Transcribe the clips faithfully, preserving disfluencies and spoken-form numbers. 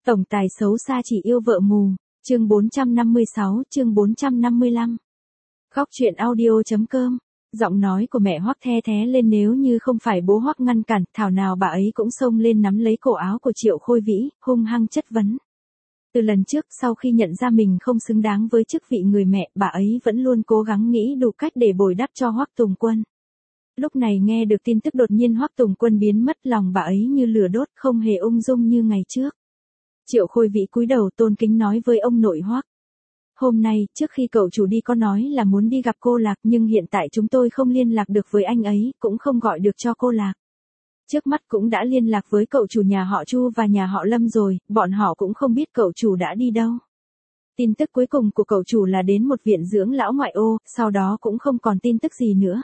Tổng tài xấu xa chỉ yêu vợ mù, chương bốn trăm năm mươi sáu, chương bốn trăm năm mươi lăm. Góc truyện audio.com, giọng nói của mẹ Hoắc the thé lên, nếu như không phải bố Hoắc ngăn cản, thảo nào bà ấy cũng xông lên nắm lấy cổ áo của Triệu Khôi Vĩ, hung hăng chất vấn. Từ lần trước, sau khi nhận ra mình không xứng đáng với chức vị người mẹ, bà ấy vẫn luôn cố gắng nghĩ đủ cách để bồi đắp cho Hoắc Tùng Quân. Lúc này nghe được tin tức đột nhiên Hoắc Tùng Quân biến mất, lòng bà ấy như lửa đốt, không hề ung dung như ngày trước. Triệu Khôi Vĩ cúi đầu tôn kính nói với ông nội Hoắc. Hôm nay, trước khi cậu chủ đi có nói là muốn đi gặp cô Lạc, nhưng hiện tại chúng tôi không liên lạc được với anh ấy, cũng không gọi được cho cô Lạc. Trước mắt cũng đã liên lạc với cậu chủ nhà họ Chu và nhà họ Lâm rồi, bọn họ cũng không biết cậu chủ đã đi đâu. Tin tức cuối cùng của cậu chủ là đến một viện dưỡng lão ngoại ô, sau đó cũng không còn tin tức gì nữa.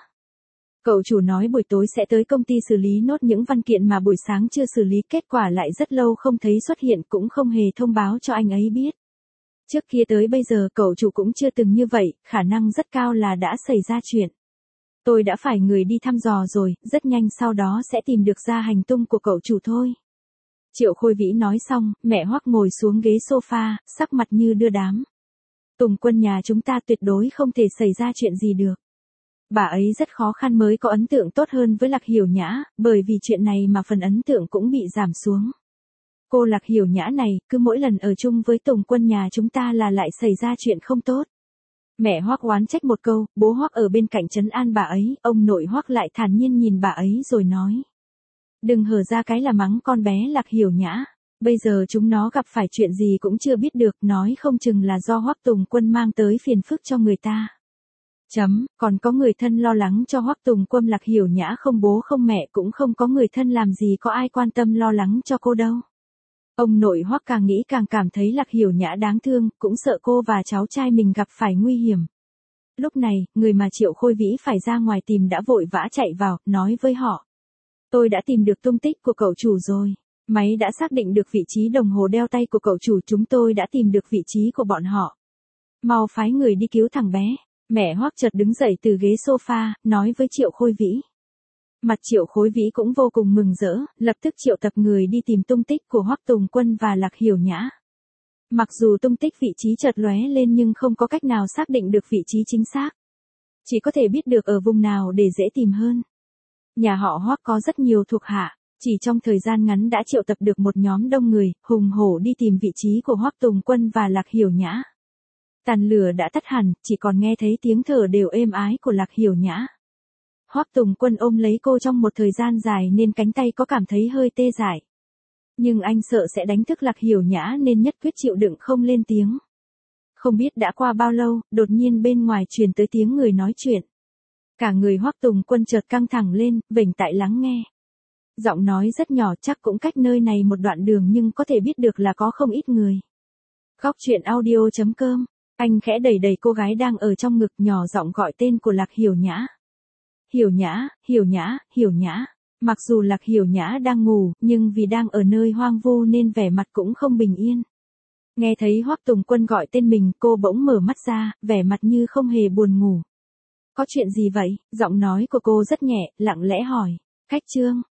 Cậu chủ nói buổi tối sẽ tới công ty xử lý nốt những văn kiện mà buổi sáng chưa xử lý, kết quả lại rất lâu không thấy xuất hiện, cũng không hề thông báo cho anh ấy biết. Trước kia tới bây giờ cậu chủ cũng chưa từng như vậy, khả năng rất cao là đã xảy ra chuyện. Tôi đã phải người đi thăm dò rồi, rất nhanh sau đó sẽ tìm được ra hành tung của cậu chủ thôi. Triệu Khôi Vĩ nói xong, mẹ Hoắc ngồi xuống ghế sofa, sắc mặt như đưa đám. Tùng Quân nhà chúng ta tuyệt đối không thể xảy ra chuyện gì được. Bà ấy rất khó khăn mới có ấn tượng tốt hơn với Lạc Hiểu Nhã, bởi vì chuyện này mà phần ấn tượng cũng bị giảm xuống. Cô Lạc Hiểu Nhã này, cứ mỗi lần ở chung với Tùng Quân nhà chúng ta là lại xảy ra chuyện không tốt. Mẹ Hoắc oán trách một câu, bố Hoắc ở bên cạnh trấn an bà ấy, ông nội Hoắc lại thản nhiên nhìn bà ấy rồi nói. Đừng hở ra cái là mắng con bé Lạc Hiểu Nhã, bây giờ chúng nó gặp phải chuyện gì cũng chưa biết được, nói không chừng là do Hoắc Tùng Quân mang tới phiền phức cho người ta. Chấm, còn có người thân lo lắng cho Hoắc Tùng Quân. Lạc Hiểu Nhã không bố không mẹ cũng không có người thân, làm gì có ai quan tâm lo lắng cho cô đâu. Ông nội Hoắc càng nghĩ càng cảm thấy Lạc Hiểu Nhã đáng thương, cũng sợ cô và cháu trai mình gặp phải nguy hiểm. Lúc này, người mà Triệu Khôi Vĩ phải ra ngoài tìm đã vội vã chạy vào, nói với họ. Tôi đã tìm được tung tích của cậu chủ rồi. Máy đã xác định được vị trí đồng hồ đeo tay của cậu chủ, chúng tôi đã tìm được vị trí của bọn họ. Mau phái người đi cứu thằng bé. Mẹ Hoắc chợt đứng dậy từ ghế sofa, nói với Triệu Khôi Vĩ. Mặt Triệu Khôi Vĩ cũng vô cùng mừng rỡ, lập tức triệu tập người đi tìm tung tích của Hoắc Tùng Quân và Lạc Hiểu Nhã. Mặc dù tung tích vị trí chợt lóe lên nhưng không có cách nào xác định được vị trí chính xác. Chỉ có thể biết được ở vùng nào để dễ tìm hơn. Nhà họ Hoắc có rất nhiều thuộc hạ, chỉ trong thời gian ngắn đã triệu tập được một nhóm đông người, hùng hổ đi tìm vị trí của Hoắc Tùng Quân và Lạc Hiểu Nhã. Tàn lửa đã tắt hẳn, chỉ còn nghe thấy tiếng thở đều êm ái của Lạc Hiểu Nhã. Hoắc Tùng Quân ôm lấy cô trong một thời gian dài nên cánh tay có cảm thấy hơi tê dại. Nhưng anh sợ sẽ đánh thức Lạc Hiểu Nhã nên nhất quyết chịu đựng không lên tiếng. Không biết đã qua bao lâu, đột nhiên bên ngoài truyền tới tiếng người nói chuyện. Cả người Hoắc Tùng Quân chợt căng thẳng lên, vểnh tai lắng nghe. Giọng nói rất nhỏ, chắc cũng cách nơi này một đoạn đường nhưng có thể biết được là có không ít người. Góc truyện audio.com. Anh khẽ đẩy đẩy cô gái đang ở trong ngực, nhỏ giọng gọi tên của Lạc Hiểu Nhã. Hiểu Nhã, Hiểu Nhã, Hiểu Nhã. Mặc dù Lạc Hiểu Nhã đang ngủ, nhưng vì đang ở nơi hoang vu nên vẻ mặt cũng không bình yên. Nghe thấy Hoắc Tùng Quân gọi tên mình, cô bỗng mở mắt ra, vẻ mặt như không hề buồn ngủ. Có chuyện gì vậy? Giọng nói của cô rất nhẹ, lặng lẽ hỏi. Khách Trương,